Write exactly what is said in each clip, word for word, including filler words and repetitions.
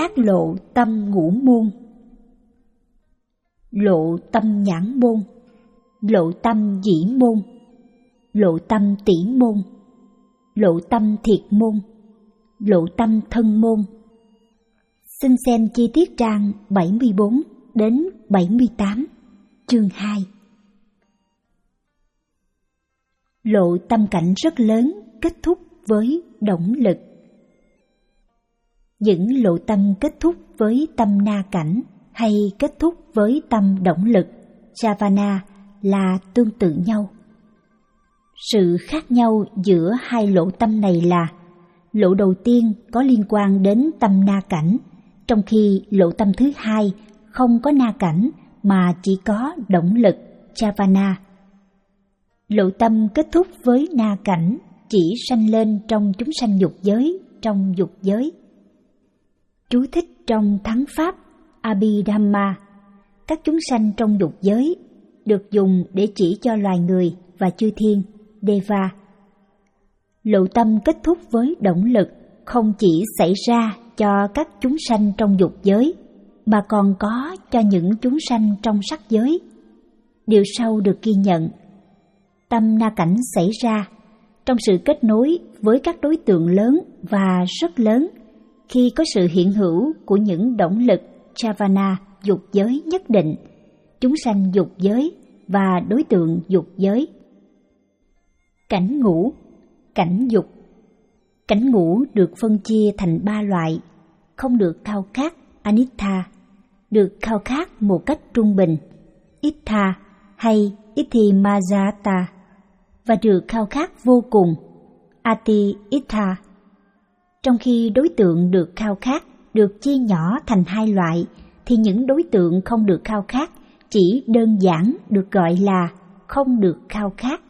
các lộ tâm ngũ môn: lộ tâm nhãn môn, lộ tâm dĩ môn, lộ tâm tỷ môn, lộ tâm thiệt môn, lộ tâm thân môn. Xin xem chi tiết trang bảy mươi bốn đến bảy mươi tám, chương hai. Lộ tâm cảnh rất lớn kết thúc với động lực. Những lộ tâm kết thúc với tâm na cảnh hay kết thúc với tâm động lực Javana là tương tự nhau. Sự khác nhau giữa hai lộ tâm này là lộ đầu tiên có liên quan đến tâm na cảnh, trong khi lộ tâm thứ hai không có na cảnh mà chỉ có động lực Javana. Lộ tâm kết thúc với na cảnh chỉ sanh lên trong chúng sanh dục giới, trong dục giới. Chú thích trong Thắng Pháp Abhidhamma: các chúng sanh trong dục giới được dùng để chỉ cho loài người và chư thiên, Deva. Lộ tâm kết thúc với động lực không chỉ xảy ra cho các chúng sanh trong dục giới, mà còn có cho những chúng sanh trong sắc giới. Điều sau được ghi nhận: tâm na cảnh xảy ra trong sự kết nối với các đối tượng lớn và rất lớn khi có sự hiện hữu của những động lực Javana dục giới nhất định, chúng sanh dục giới và đối tượng dục giới. Cảnh ngũ, cảnh dục. Cảnh ngũ được phân chia thành ba loại: không được khao khát Anittha, được khao khát một cách trung bình Ittha hay Ithimajata, và được khao khát vô cùng Ati Ittha. Trong khi đối tượng được khao khát được chia nhỏ thành hai loại, thì những đối tượng không được khao khát chỉ đơn giản được gọi là không được khao khát.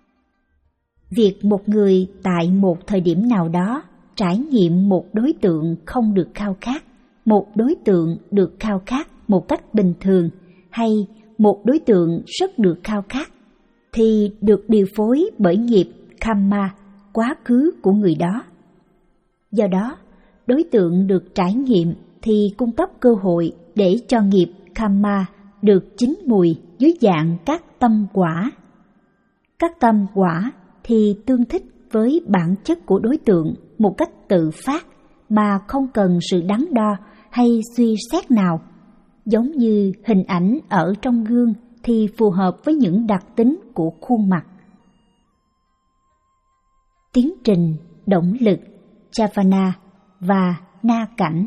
Việc một người tại một thời điểm nào đó trải nghiệm một đối tượng không được khao khát, một đối tượng được khao khát một cách bình thường, hay một đối tượng rất được khao khát, thì được điều phối bởi nghiệp karma quá khứ của người đó. Do đó, đối tượng được trải nghiệm thì cung cấp cơ hội để cho nghiệp karma được chín mùi dưới dạng các tâm quả. Các tâm quả thì tương thích với bản chất của đối tượng một cách tự phát mà không cần sự đắn đo hay suy xét nào. Giống như hình ảnh ở trong gương thì phù hợp với những đặc tính của khuôn mặt. Tiến trình động lực Javana và na cảnh.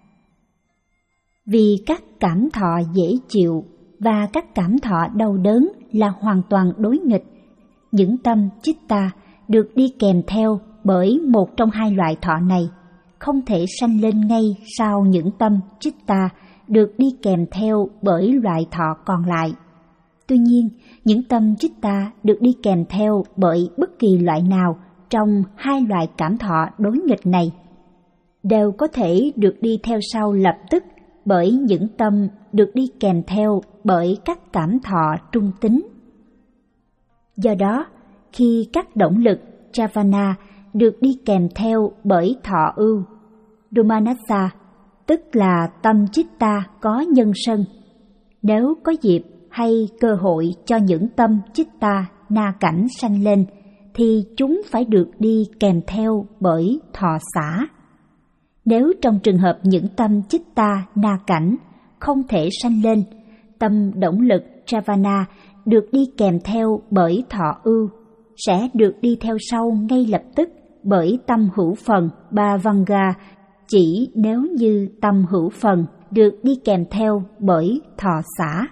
Vì các cảm thọ dễ chịu và các cảm thọ đau đớn là hoàn toàn đối nghịch, những tâm chitta được đi kèm theo bởi một trong hai loại thọ này không thể sanh lên ngay sau những tâm chitta được đi kèm theo bởi loại thọ còn lại. Tuy nhiên, những tâm chitta được đi kèm theo bởi bất kỳ loại nào trong hai loại cảm thọ đối nghịch này đều có thể được đi theo sau lập tức bởi những tâm được đi kèm theo bởi các cảm thọ trung tính. Do đó, khi các động lực Javana được đi kèm theo bởi thọ ưu, Domanassa, tức là tâm chitta có nhân sân, nếu có dịp hay cơ hội cho những tâm chitta na cảnh sanh lên, thì chúng phải được đi kèm theo bởi thọ xả. Nếu trong trường hợp những tâm chitta na cảnh không thể sanh lên, tâm động lực Javana được đi kèm theo bởi thọ ưu sẽ được đi theo sau ngay lập tức bởi tâm hữu phần Bhavanga, chỉ nếu như tâm hữu phần được đi kèm theo bởi thọ xả.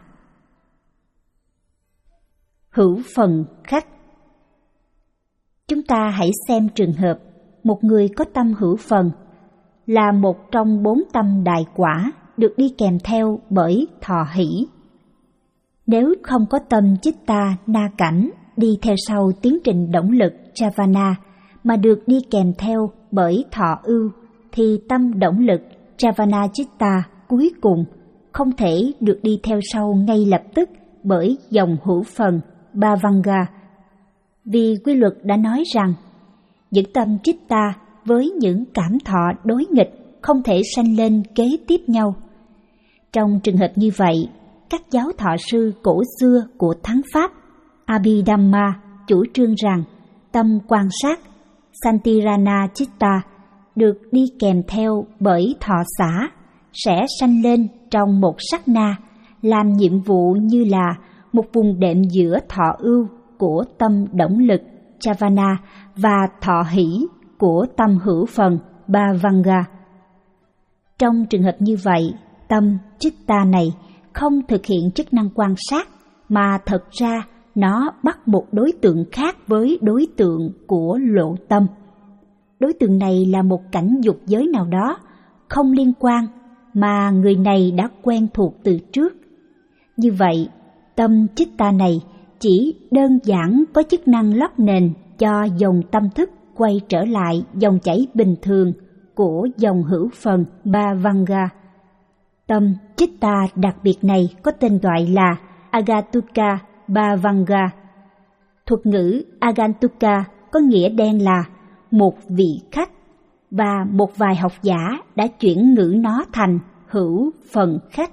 Hữu phần khách. Chúng ta hãy xem trường hợp một người có tâm hữu phần là một trong bốn tâm đại quả được đi kèm theo bởi thọ hỷ. Nếu không có tâm chitta na cảnh đi theo sau tiến trình động lực Javana mà được đi kèm theo bởi thọ ưu, thì tâm động lực Javana chitta cuối cùng không thể được đi theo sau ngay lập tức bởi dòng hữu phần Bhavanga. Vì quy luật đã nói rằng những tâm chitta với những cảm thọ đối nghịch không thể sanh lên kế tiếp nhau. Trong trường hợp như vậy, các giáo thọ sư cổ xưa của Thắng Pháp Abhidhamma chủ trương rằng tâm quan sát Santirana Chitta được đi kèm theo bởi thọ xả sẽ sanh lên trong một sát na, làm nhiệm vụ như là một vùng đệm giữa thọ ưu của tâm động lực Chavana và thọ hỷ của tâm hữu phần Bhavanga. Trong trường hợp như vậy, tâm Chitta này không thực hiện chức năng quan sát, mà thật ra nó bắt một đối tượng khác với đối tượng của lộ tâm. Đối tượng này là một cảnh dục giới nào đó, không liên quan, mà người này đã quen thuộc từ trước. Như vậy, tâm Chitta này chỉ đơn giản có chức năng lót nền cho dòng tâm thức quay trở lại dòng chảy bình thường của dòng hữu phần Bhavanga. Tâm Chitta đặc biệt này có tên gọi là Aganthuka Bhavanga. Thuật ngữ Aganthuka có nghĩa đen là một vị khách, và một vài học giả đã chuyển ngữ nó thành hữu phần khách.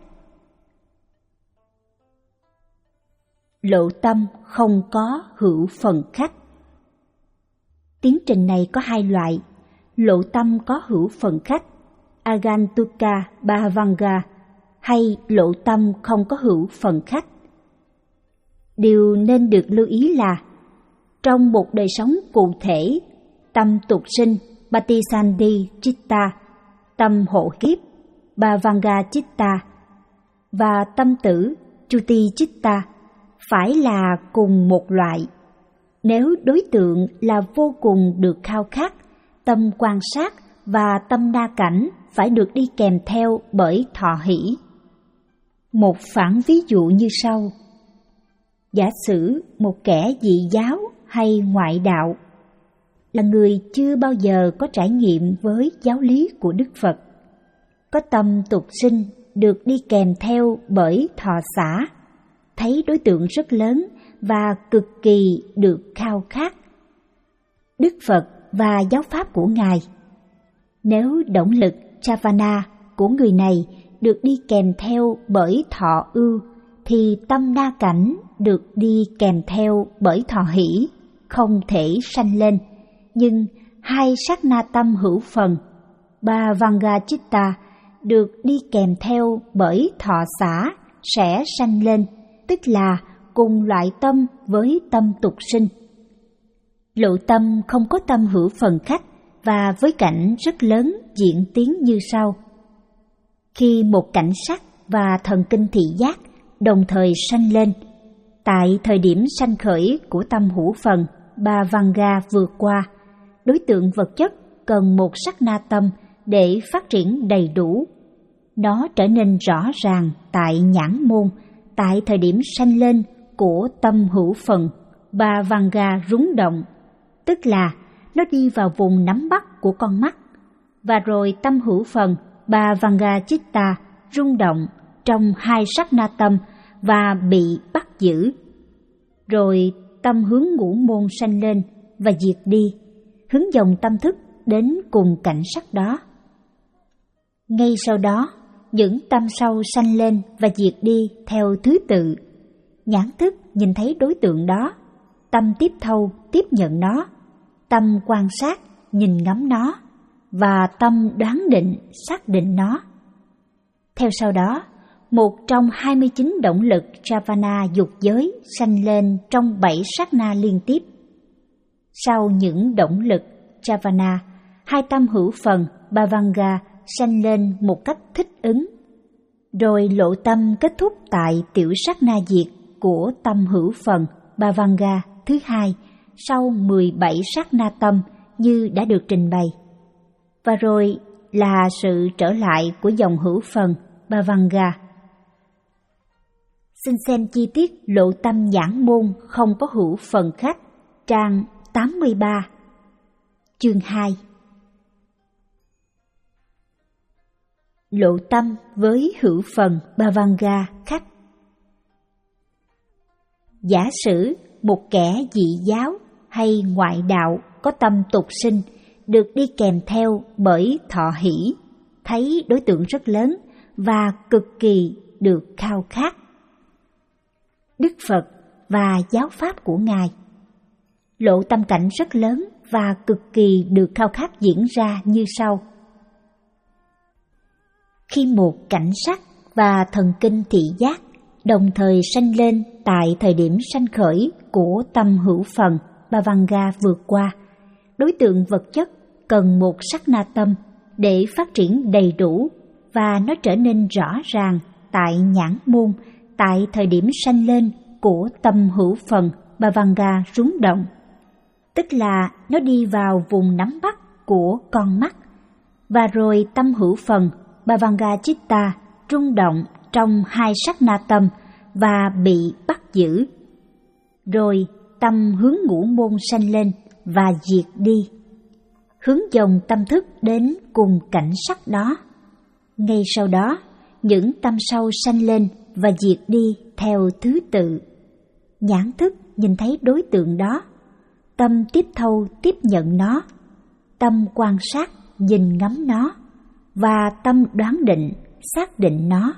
Lộ tâm không có hữu phần khách. Tiến trình này có hai loại: lộ tâm có hữu phần khách Aganthuka Bhavanga hay lộ tâm không có hữu phần khách. Điều nên được lưu ý là trong một đời sống cụ thể, tâm tục sinh Patisandhi Chitta, tâm hộ kiếp Bhavanga Chitta và tâm tử Chuti Chitta phải là cùng một loại. Nếu đối tượng là vô cùng được khao khát, tâm quan sát và tâm đa cảnh phải được đi kèm theo bởi thọ hỷ. Một phản ví dụ như sau: giả sử một kẻ dị giáo hay ngoại đạo là người chưa bao giờ có trải nghiệm với giáo lý của Đức Phật, có tâm tục sinh được đi kèm theo bởi thọ xả, thấy đối tượng rất lớn và cực kỳ được khao khát Đức Phật và giáo pháp của Ngài. Nếu động lực Chavana của người này được đi kèm theo bởi thọ ưu, thì tâm đa cảnh được đi kèm theo bởi thọ hỷ không thể sanh lên, nhưng hai sát na tâm hữu phần Bhavanga Chitta được đi kèm theo bởi thọ xả sẽ sanh lên, tức là cùng loại tâm với tâm tục sinh. Lộ tâm không có tâm hữu phần khách và với cảnh rất lớn diễn tiến như sau. Khi một cảnh sắc và thần kinh thị giác đồng thời sanh lên, tại thời điểm sanh khởi của tâm hữu phần Bhavanga vừa qua, đối tượng vật chất cần một sát na tâm để phát triển đầy đủ. Nó trở nên rõ ràng tại nhãn môn, tại thời điểm sanh lên của tâm hữu phần Bhavanga rúng động, tức là nó đi vào vùng nắm bắt của con mắt, và rồi tâm hữu phần Bhavanga Chitta rung động trong hai sát na tâm và bị bắt giữ. Rồi tâm hướng ngũ môn sanh lên và diệt đi, hướng dòng tâm thức đến cùng cảnh sắc đó. Ngay sau đó, những tâm sau sanh lên và diệt đi theo thứ tự. Nhãn thức nhìn thấy đối tượng đó, tâm tiếp thâu tiếp nhận nó, tâm quan sát nhìn ngắm nó, và tâm đoán định xác định nó. Theo sau đó, một trong hai mươi chín động lực Chavana dục giới sanh lên trong bảy sát na liên tiếp. Sau những động lực Chavana, hai tâm hữu phần Bhavanga sanh lên một cách thích ứng. Rồi lộ tâm kết thúc tại tiểu sát na diệt của tâm hữu phần Bhavanga thứ hai sau mười bảy sát na tâm như đã được trình bày. Và rồi là sự trở lại của dòng hữu phần Bhavanga. Xin xem chi tiết lộ tâm nhãn môn không có hữu phần khách, trang tám mươi ba, chương hai. Lộ tâm với hữu phần Bhavanga khách. Giả sử một kẻ dị giáo hay ngoại đạo có tâm tục sinh được đi kèm theo bởi thọ hỷ, thấy đối tượng rất lớn và cực kỳ được khao khát. Đức Phật và giáo pháp của Ngài. Lộ tâm cảnh rất lớn và cực kỳ được khao khát diễn ra như sau. Khi một cảnh sắc và thần kinh thị giác đồng thời sanh lên tại thời điểm sanh khởi của tâm hữu phần Bhavanga vượt qua, đối tượng vật chất cần một sát na tâm để phát triển đầy đủ và nó trở nên rõ ràng tại nhãn môn tại thời điểm sanh lên của tâm hữu phần Bhavanga rung động, tức là nó đi vào vùng nắm bắt của con mắt, và rồi tâm hữu phần Bhavanga Chitta rung động trong hai sát na tâm và bị bắt giữ. Rồi tâm hướng ngũ môn sanh lên và diệt đi, hướng dòng tâm thức đến cùng cảnh sắc đó. Ngay sau đó, những tâm sau sanh lên và diệt đi theo thứ tự. Nhãn thức nhìn thấy đối tượng đó, tâm tiếp thâu tiếp nhận nó, tâm quan sát nhìn ngắm nó, và tâm đoán định xác định nó.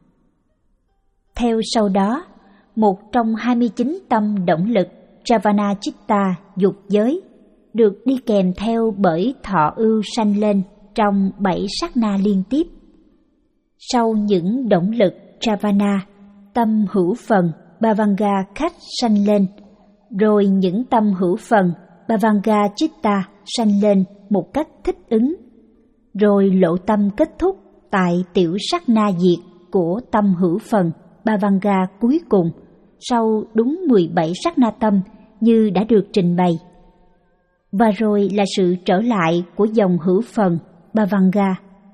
Theo sau đó, một trong hai mươi chín tâm động lực Javana Chitta dục giới được đi kèm theo bởi thọ ưu sanh lên trong bảy sát na liên tiếp. Sau những động lực Javana, tâm hữu phần Bhavanga khách sanh lên, rồi những tâm hữu phần Bhavanga Chitta sanh lên một cách thích ứng, rồi lộ tâm kết thúc tại tiểu sát na diệt của tâm hữu phần Bhavanga cuối cùng sau đúng mười bảy sát na tâm như đã được trình bày. Và rồi là sự trở lại của dòng hữu phần Bhavanga.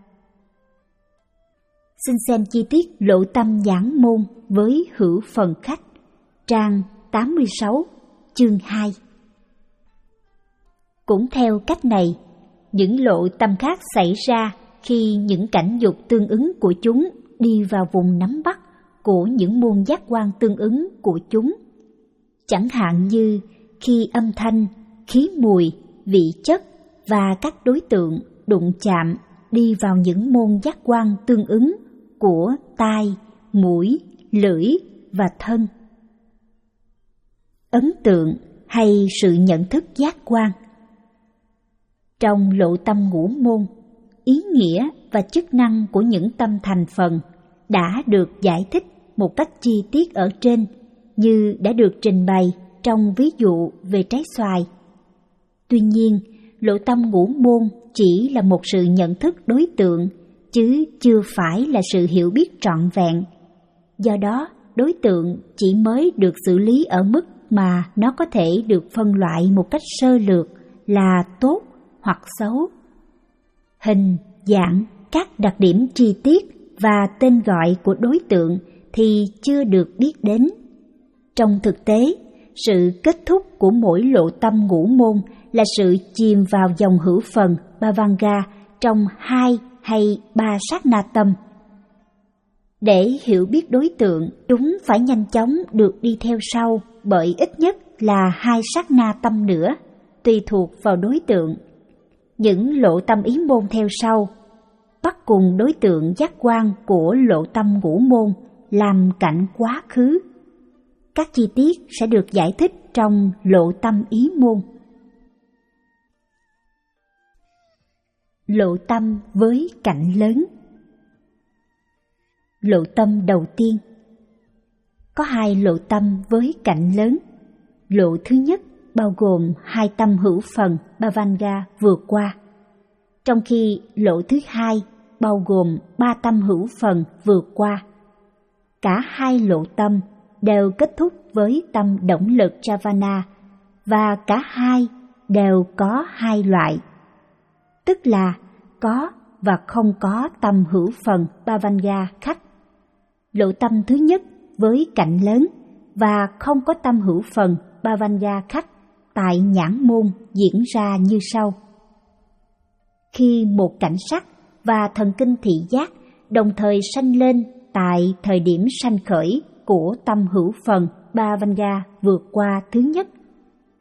Xin xem chi tiết lộ tâm nhãn môn với hữu phần khách, trang tám mươi sáu, chương hai. Cũng theo cách này, những lộ tâm khác xảy ra khi những cảnh dục tương ứng của chúng đi vào vùng nắm bắt của những môn giác quan tương ứng của chúng. Chẳng hạn như khi âm thanh, khí mùi, vị chất và các đối tượng đụng chạm đi vào những môn giác quan tương ứng của tai, mũi, lưỡi và thân. Ấn tượng hay sự nhận thức giác quan. Trong lộ tâm ngũ môn, ý nghĩa và chức năng của những tâm thành phần đã được giải thích một cách chi tiết ở trên như đã được trình bày trong ví dụ về trái xoài. Tuy nhiên, lộ tâm ngũ môn chỉ là một sự nhận thức đối tượng, chứ chưa phải là sự hiểu biết trọn vẹn. Do đó, đối tượng chỉ mới được xử lý ở mức mà nó có thể được phân loại một cách sơ lược là tốt hoặc xấu. Hình, dạng, các đặc điểm chi tiết và tên gọi của đối tượng thì chưa được biết đến. Trong thực tế, sự kết thúc của mỗi lộ tâm ngũ môn là sự chìm vào dòng hữu phần Bhavanga trong hai hay ba sát na tâm. Để hiểu biết đối tượng, chúng phải nhanh chóng được đi theo sau bởi ít nhất là hai sát na tâm nữa, tùy thuộc vào đối tượng. Những lộ tâm ý môn theo sau bắt cùng đối tượng giác quan của lộ tâm ngũ môn làm cảnh quá khứ. Các chi tiết sẽ được giải thích trong lộ tâm ý môn. Lộ tâm với cảnh lớn. Lộ tâm đầu tiên. Có hai lộ tâm với cảnh lớn. Lộ thứ nhất bao gồm hai tâm hữu phần Bhavanga vượt qua, trong khi lộ thứ hai bao gồm ba tâm hữu phần vượt qua. Cả hai lộ tâm đều kết thúc với tâm động lực Javana, và cả hai đều có hai loại, tức là có và không có tâm hữu phần Bhavanga khách. Lộ tâm thứ nhất với cảnh lớn và không có tâm hữu phần Bhavanga khách tại nhãn môn diễn ra như sau. Khi một cảnh sắc và thần kinh thị giác đồng thời sanh lên tại thời điểm sanh khởi của tâm hữu phần Bhavanga vượt qua thứ nhất,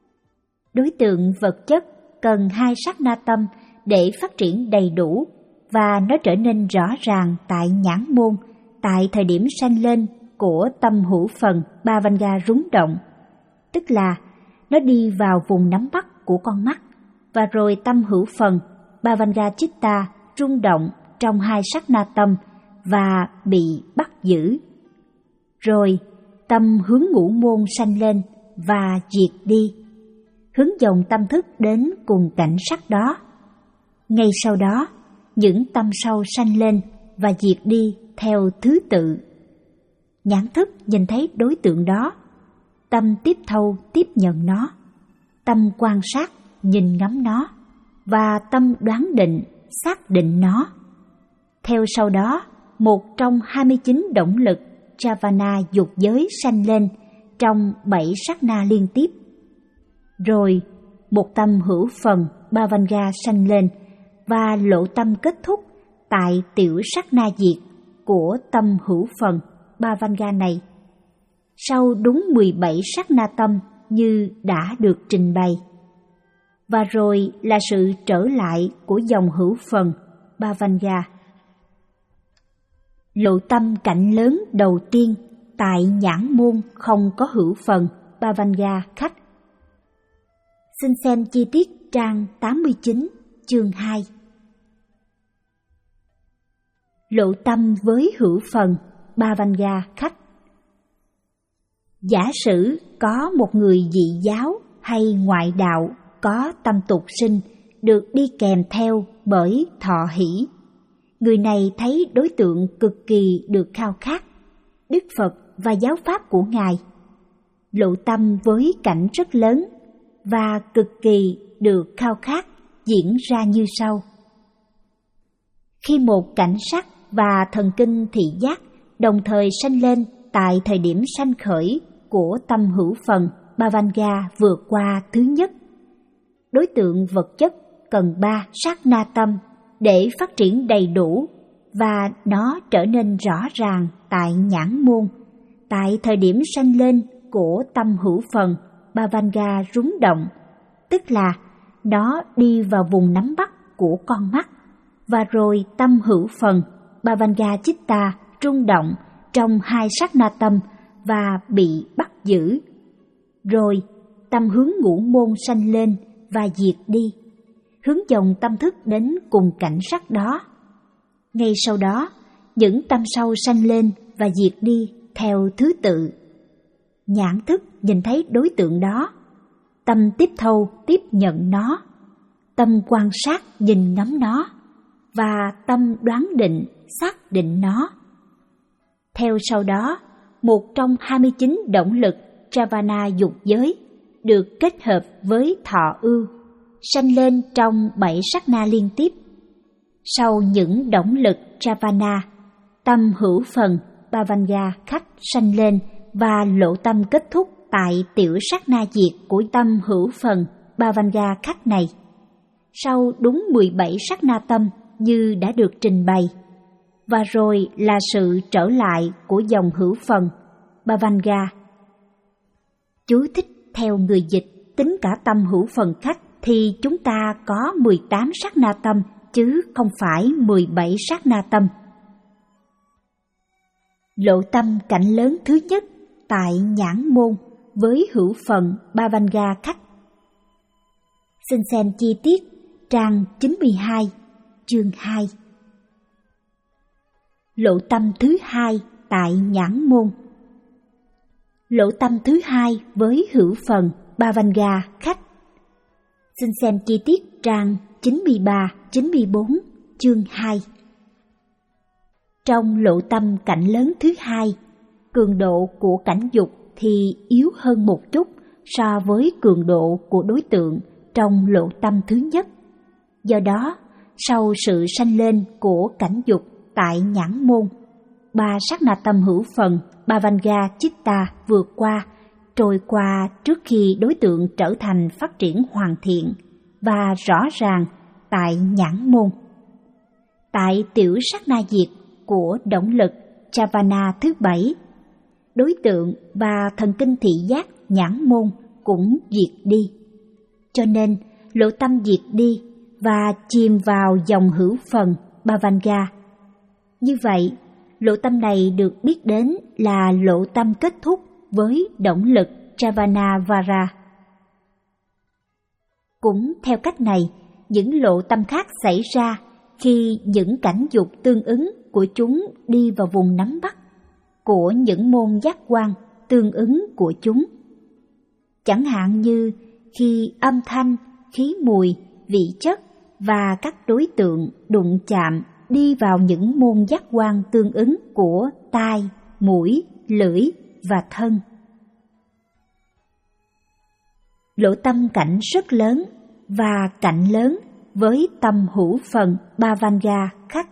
đối tượng vật chất cần hai sát na tâm để phát triển đầy đủ và nó trở nên rõ ràng tại nhãn môn, tại thời điểm sanh lên của tâm hữu phần Bhavanga rúng động, tức là nó đi vào vùng nắm bắt của con mắt, và rồi tâm hữu phần Bhavanga Chitta rung động trong hai sát na tâm và bị bắt giữ. Rồi tâm hướng ngũ môn sanh lên và diệt đi, hướng dòng tâm thức đến cùng cảnh sắc đó. Ngay sau đó, những tâm sau sanh lên và diệt đi theo thứ tự. Nhãn thức nhìn thấy đối tượng đó, tâm tiếp thâu tiếp nhận nó, tâm quan sát nhìn ngắm nó, và tâm đoán định xác định nó. Theo sau đó, một trong hai mươi chín động lực Javana dục giới sanh lên trong bảy sát na liên tiếp. Rồi một tâm hữu phần Bhavanga sanh lên và lộ tâm kết thúc tại tiểu sát na diệt của tâm hữu phần Bhavanga này. Sau đúng mười bảy sát na tâm như đã được trình bày. Và rồi là sự trở lại của dòng hữu phần Bhavanga. Lộ tâm cảnh lớn đầu tiên tại nhãn môn không có hữu phần Bhavanga khách. Xin xem chi tiết trang tám mươi chín, chương hai. Lộ tâm với hữu phần Bhavanga khách. Giả sử có một người dị giáo hay ngoại đạo có tâm tục sinh được đi kèm theo bởi thọ hỷ. Người này thấy đối tượng cực kỳ được khao khát, Đức Phật và giáo pháp của Ngài. Lộ tâm với cảnh rất lớn và cực kỳ được khao khát diễn ra như sau. Khi một cảnh sắc và thần kinh thị giác đồng thời sanh lên tại thời điểm sanh khởi của tâm hữu phần Bhavanga vượt qua thứ nhất, đối tượng vật chất cần ba sát na tâm để phát triển đầy đủ, và nó trở nên rõ ràng tại nhãn môn, tại thời điểm sanh lên của tâm hữu phần Bhavanga rúng động, tức là nó đi vào vùng nắm bắt của con mắt, và rồi tâm hữu phần Bhavanga Chitta rung động trong hai sát na tâm và bị bắt giữ. Rồi tâm hướng ngũ môn sanh lên và diệt đi, hướng dòng tâm thức đến cùng cảnh sắc đó. Ngay sau đó, những tâm sau sanh lên và diệt đi theo thứ tự. Nhãn thức nhìn thấy đối tượng đó, tâm tiếp thâu tiếp nhận nó, tâm quan sát nhìn ngắm nó, và tâm đoán định xác định nó. Theo sau đó, một trong hai mươi chín động lực Javana dục giới được kết hợp với thọ ưu, sanh lên trong bảy sát na liên tiếp. Sau những động lực Javana, tâm hữu phần Bhavanga khách sanh lên và lộ tâm kết thúc tại tiểu sát na diệt của tâm hữu phần Bhavanga khách này. Sau đúng mười bảy sát na tâm như đã được trình bày. Và rồi là sự trở lại của dòng hữu phần Bhavanga. Chú thích theo người dịch, tính cả tâm hữu phần khách thì chúng ta có mười tám sát na tâm chứ không phải mười bảy sát na tâm. Lộ tâm cảnh lớn thứ nhất tại nhãn môn với hữu phần Bhavanga khách. Xin xem chi tiết trang chín mươi hai, chương hai. Lộ tâm thứ hai tại nhãn môn. Lộ tâm thứ hai với hữu phần Bhavanga khách. Xin xem chi tiết trang chín mươi ba, chín mươi bốn, chương hai. Trong lộ tâm cảnh lớn thứ hai, cường độ của cảnh dục thì yếu hơn một chút so với cường độ của đối tượng trong lộ tâm thứ nhất. Do đó, sau sự sanh lên của cảnh dục tại nhãn môn, ba sát na tâm hữu phần Bhavanga Chitta vượt qua, trôi qua trước khi đối tượng trở thành phát triển hoàn thiện và rõ ràng tại nhãn môn. Tại tiểu sát na diệt của động lực Javana thứ bảy, đối tượng và thần kinh thị giác nhãn môn cũng diệt đi. Cho nên lộ tâm diệt đi và chìm vào dòng hữu phần Bhavanga. Như vậy, lộ tâm này được biết đến là lộ tâm kết thúc với động lực Javanavara. Cũng theo cách này, những lộ tâm khác xảy ra khi những cảnh dục tương ứng của chúng đi vào vùng nắm bắt của những môn giác quan tương ứng của chúng. Chẳng hạn như khi âm thanh, khí mùi, vị chất và các đối tượng đụng chạm đi vào những môn giác quan tương ứng của tai, mũi, lưỡi và thân. Lộ tâm cảnh rất lớn và cảnh lớn với tâm hữu phần Bhavanga khắc.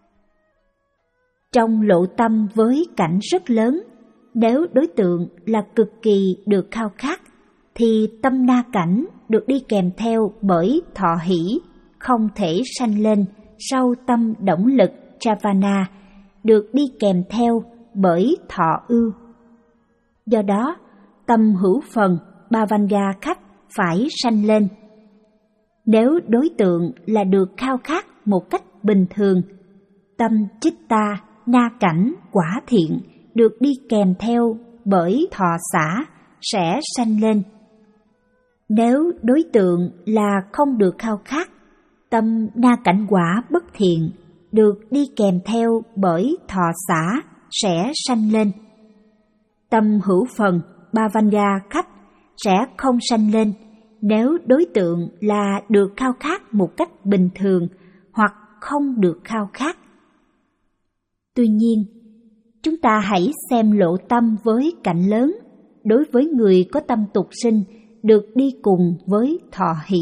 Trong lộ tâm với cảnh rất lớn, nếu đối tượng là cực kỳ được khao khát, thì tâm na cảnh được đi kèm theo bởi thọ hỷ, không thể sanh lên sau tâm động lực Javana, được đi kèm theo bởi thọ ưu. Do đó, tâm hữu phần Bhavanga khách phải sanh lên. Nếu đối tượng là được khao khát một cách bình thường, tâm chitta na cảnh quả thiện được đi kèm theo bởi thọ xả sẽ sanh lên. Nếu đối tượng là không được khao khát, tâm na cảnh quả bất thiện được đi kèm theo bởi thọ xả sẽ sanh lên. Tâm hữu phần Bhavanga khách sẽ không sanh lên nếu đối tượng là được khao khát một cách bình thường hoặc không được khao khát. Tuy nhiên, chúng ta hãy xem lộ tâm với cảnh lớn đối với người có tâm tục sinh được đi cùng với thọ hỷ.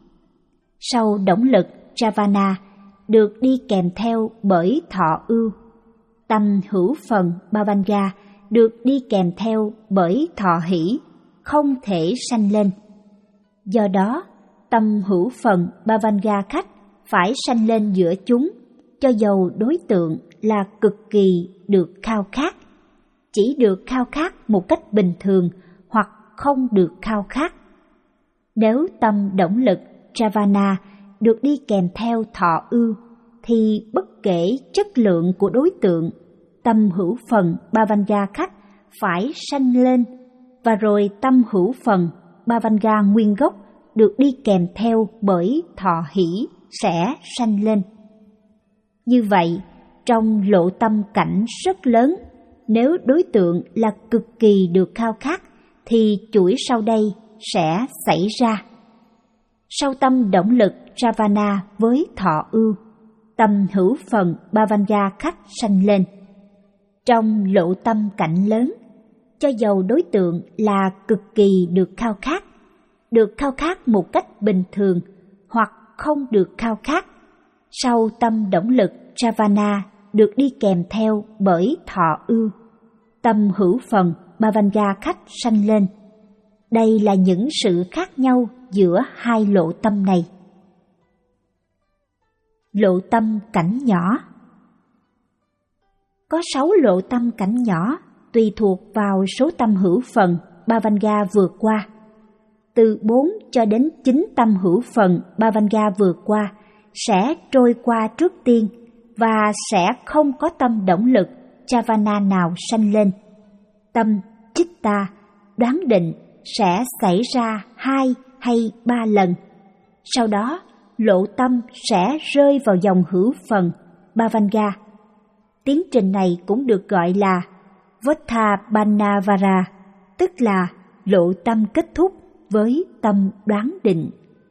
Sau động lực Javana được đi kèm theo bởi thọ ưu. Tâm hữu phần Bhavanga được đi kèm theo bởi thọ hỷ, không thể sanh lên. Do đó, tâm hữu phần Bhavanga khách phải sanh lên giữa chúng, cho dầu đối tượng là cực kỳ được khao khát, chỉ được khao khát một cách bình thường hoặc không được khao khát. Nếu tâm động lực Javana được đi kèm theo thọ ưu, thì bất kể chất lượng của đối tượng, tâm hữu phần Bhavanga khách phải sanh lên, và rồi tâm hữu phần Bhavanga nguyên gốc được đi kèm theo bởi thọ hỷ sẽ sanh lên. Như vậy, trong lộ tâm cảnh rất lớn, nếu đối tượng là cực kỳ được khao khát, thì chuỗi sau đây sẽ xảy ra. Sau tâm động lực Javana với thọ ưu, tâm hữu phần Bhavanga khách sanh lên. Trong lộ tâm cảnh lớn, cho dầu đối tượng là cực kỳ được khao khát, được khao khát một cách bình thường hoặc không được khao khát, sau tâm động lực Javana được đi kèm theo bởi thọ ưu, tâm hữu phần Bhavanga khách sanh lên. Đây là những sự khác nhau giữa hai lộ tâm này. Lộ tâm cảnh nhỏ. Có sáu lộ tâm cảnh nhỏ tùy thuộc vào số tâm hữu phần Bhavanga vượt qua. Từ bốn cho đến chín tâm hữu phần Bhavanga vượt qua sẽ trôi qua trước tiên và sẽ không có tâm động lực Javana nào sanh lên. Tâm chitta đoán định sẽ xảy ra hai hay ba lần. Sau đó, lộ tâm sẽ rơi vào dòng hữu phần Bhavanga. Tiến trình này cũng được gọi là Vottabannavara, tức là lộ tâm kết thúc với tâm đoán định.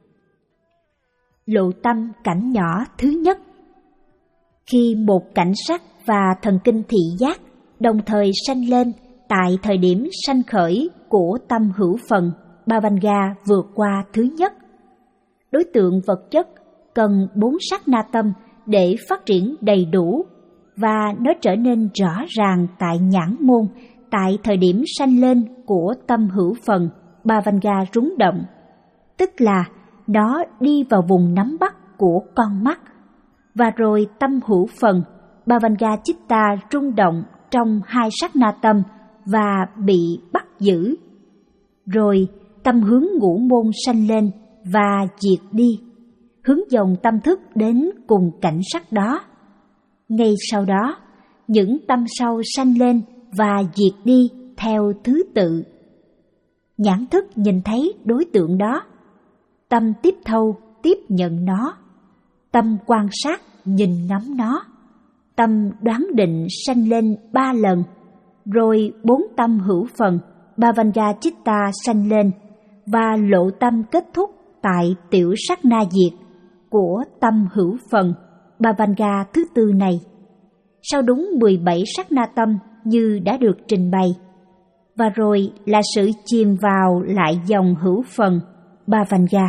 Lộ tâm cảnh nhỏ thứ nhất. Khi một cảnh sắc và thần kinh thị giác đồng thời sanh lên tại thời điểm sanh khởi của tâm hữu phần Bhavanga vượt qua thứ nhất, đối tượng vật chất cần bốn sát na tâm để phát triển đầy đủ, và nó trở nên rõ ràng tại nhãn môn tại thời điểm sanh lên của tâm hữu phần Bhavanga rung động, tức là nó đi vào vùng nắm bắt của con mắt, và rồi tâm hữu phần Bhavanga chitta rung động trong hai sát na tâm và bị bắt giữ. Rồi tâm hướng ngũ môn sanh lên và diệt đi, hướng dòng tâm thức đến cùng cảnh sắc đó. Ngay sau đó, những tâm sau sanh lên và diệt đi theo thứ tự. Nhãn thức nhìn thấy đối tượng đó, tâm tiếp thâu tiếp nhận nó, tâm quan sát nhìn ngắm nó, tâm đoán định sanh lên ba lần, rồi bốn tâm hữu phần Bhavanga Chitta sanh lên và lộ tâm kết thúc tại tiểu sát na diệt của tâm hữu phần Bhavanga thứ tư này, sau đúng mười bảy sát na tâm như đã được trình bày, và rồi là sự chìm vào lại dòng hữu phần Bhavanga.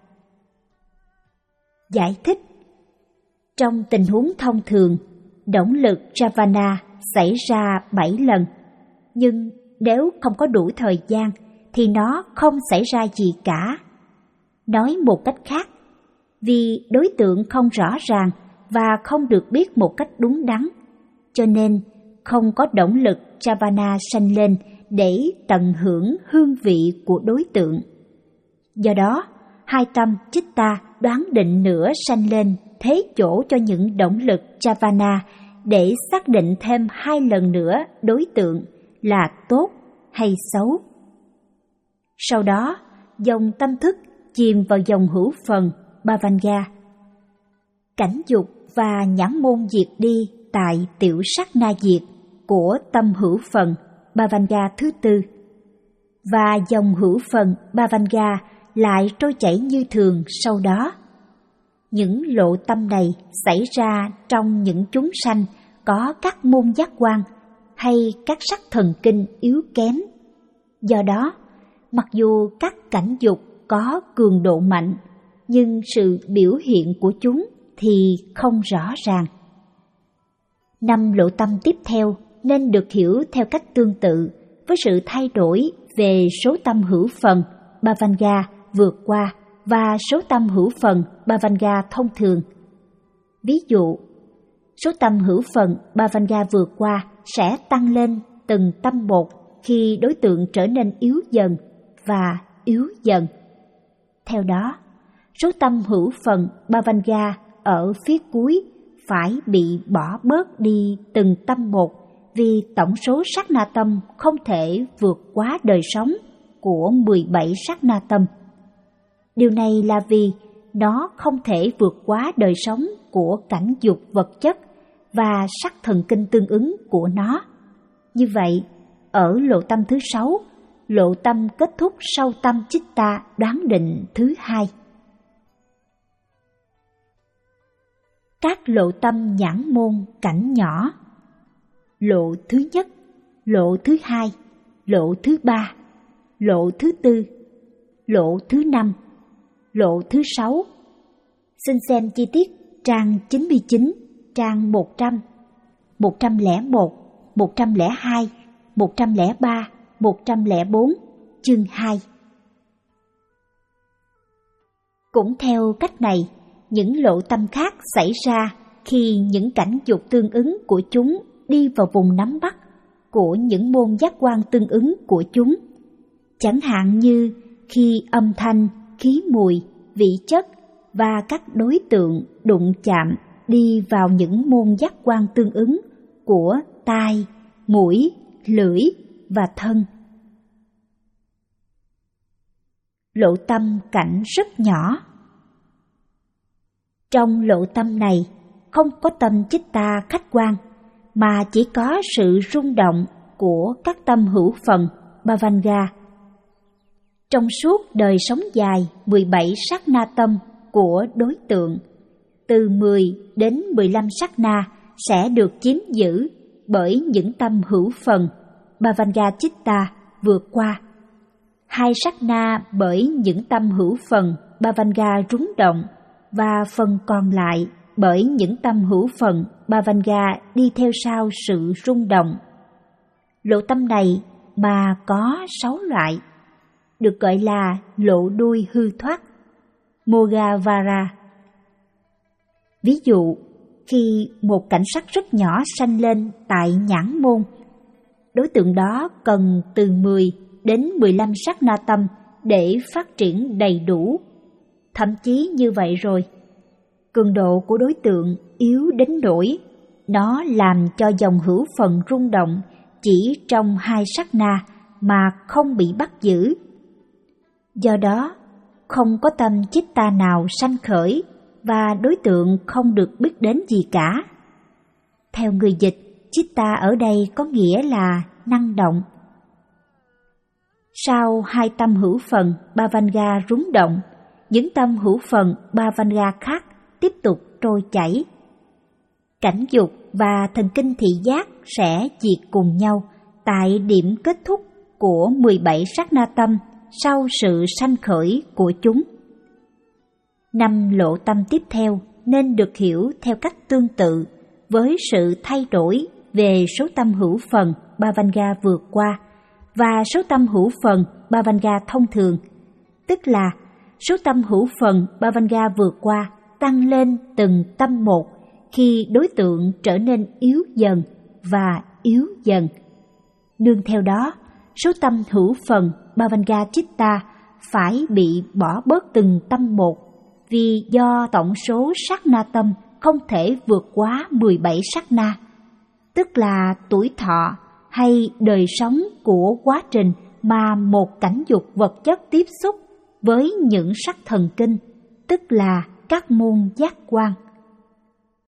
Giải thích: trong tình huống thông thường, động lực Javana xảy ra bảy lần, nhưng nếu không có đủ thời gian thì nó không xảy ra gì cả. Nói một cách khác, vì đối tượng không rõ ràng và không được biết một cách đúng đắn, cho nên không có động lực Javana sanh lên để tận hưởng hương vị của đối tượng. Do đó, hai tâm Chitta đoán định nữa sanh lên thế chỗ cho những động lực Javana để xác định thêm hai lần nữa đối tượng là tốt hay xấu. Sau đó, dòng tâm thức chìm vào dòng hữu phần Bhavanga. Cảnh dục và nhãn môn diệt đi tại tiểu sát na diệt của tâm hữu phần Bhavanga thứ tư, và dòng hữu phần Bhavanga lại trôi chảy như thường sau đó. Những lộ tâm này xảy ra trong những chúng sanh có các môn giác quan hay các sắc thần kinh yếu kém. Do đó, mặc dù các cảnh dục có cường độ mạnh, nhưng sự biểu hiện của chúng thì không rõ ràng. Năm lộ tâm tiếp theo nên được hiểu theo cách tương tự với sự thay đổi về số tâm hữu phần Bhavanga vượt qua và số tâm hữu phần Bhavanga thông thường. Ví dụ, số tâm hữu phần Bhavanga vượt qua sẽ tăng lên từng tâm một khi đối tượng trở nên yếu dần và yếu dần. Theo đó, số tâm hữu phần Bhavanga ở phía cuối phải bị bỏ bớt đi từng tâm một vì tổng số sát na tâm không thể vượt quá đời sống của mười bảy sát na tâm. Điều này là vì nó không thể vượt quá đời sống của cảnh dục vật chất và sắc thần kinh tương ứng của nó. Như vậy, ở lộ tâm thứ sáu, lộ tâm kết thúc sau tâm Chitta đoán định thứ hai. Các lộ tâm nhãn môn cảnh nhỏ: lộ thứ nhất, lộ thứ hai, lộ thứ ba, lộ thứ tư, lộ thứ năm, lộ thứ sáu. Xin xem chi tiết trang chín mươi chín, trang một trăm, một trăm lẻ một, một trăm lẻ hai, một trăm lẻ ba, một trăm lẻ bốn, chương hai. Cũng theo cách này, những lộ tâm khác xảy ra khi những cảnh dục tương ứng của chúng đi vào vùng nắm bắt của những môn giác quan tương ứng của chúng. Chẳng hạn như khi âm thanh, khí mùi, vị chất và các đối tượng đụng chạm đi vào những môn giác quan tương ứng của tai, mũi, lưỡi và thân. Lộ tâm cảnh rất nhỏ. Trong lộ tâm này không có tâm Chitta khách quan, mà chỉ có sự rung động của các tâm hữu phần Bhavanga. Trong suốt đời sống dài mười bảy sát na tâm của đối tượng, từ mười đến mười lăm sát na sẽ được chiếm giữ bởi những tâm hữu phần Bhavanga Chitta vượt qua, hai sát na bởi những tâm hữu phần Bhavanga rung động, và phần còn lại bởi những tâm hữu phần Bhavanga đi theo sau sự rung động. Lộ tâm này mà có sáu loại, được gọi là lộ đuôi hư thoát, Mogavara. Ví dụ, khi một cảnh sắc rất nhỏ sanh lên tại nhãn môn, đối tượng đó cần từ mười đến mười lăm sát na tâm để phát triển đầy đủ. Thậm chí như vậy rồi, Cường độ của đối tượng yếu đến nỗi nó làm cho dòng hữu phần rung động chỉ trong hai sát na mà không bị bắt giữ. Do đó, không có tâm chitta nào sanh khởi và đối tượng không được biết đến gì cả. Theo người dịch, chitta ở đây có nghĩa là năng động. Sau hai tâm hữu phần Bhavanga rúng động, những tâm hữu phần Bhavanga khác tiếp tục trôi chảy. Cảnh dục và thần kinh thị giác sẽ diệt cùng nhau tại điểm kết thúc của mười bảy sát na tâm sau sự sanh khởi của chúng. Năm lộ tâm tiếp theo nên được hiểu theo cách tương tự với sự thay đổi về số tâm hữu phần Bhavanga vượt qua và số tâm hữu phần Bhavanga thông thường, tức là số tâm hữu phần Bhavanga vượt qua tăng lên từng tâm một khi đối tượng trở nên yếu dần và yếu dần. Nương theo đó, số tâm hữu phần Bhavanga Chitta phải bị bỏ bớt từng tâm một vì do tổng số sát na tâm không thể vượt quá mười bảy sát na, tức là tuổi thọ hay đời sống của quá trình mà một cảnh dục vật chất tiếp xúc với những sắc thần kinh, tức là các môn giác quan.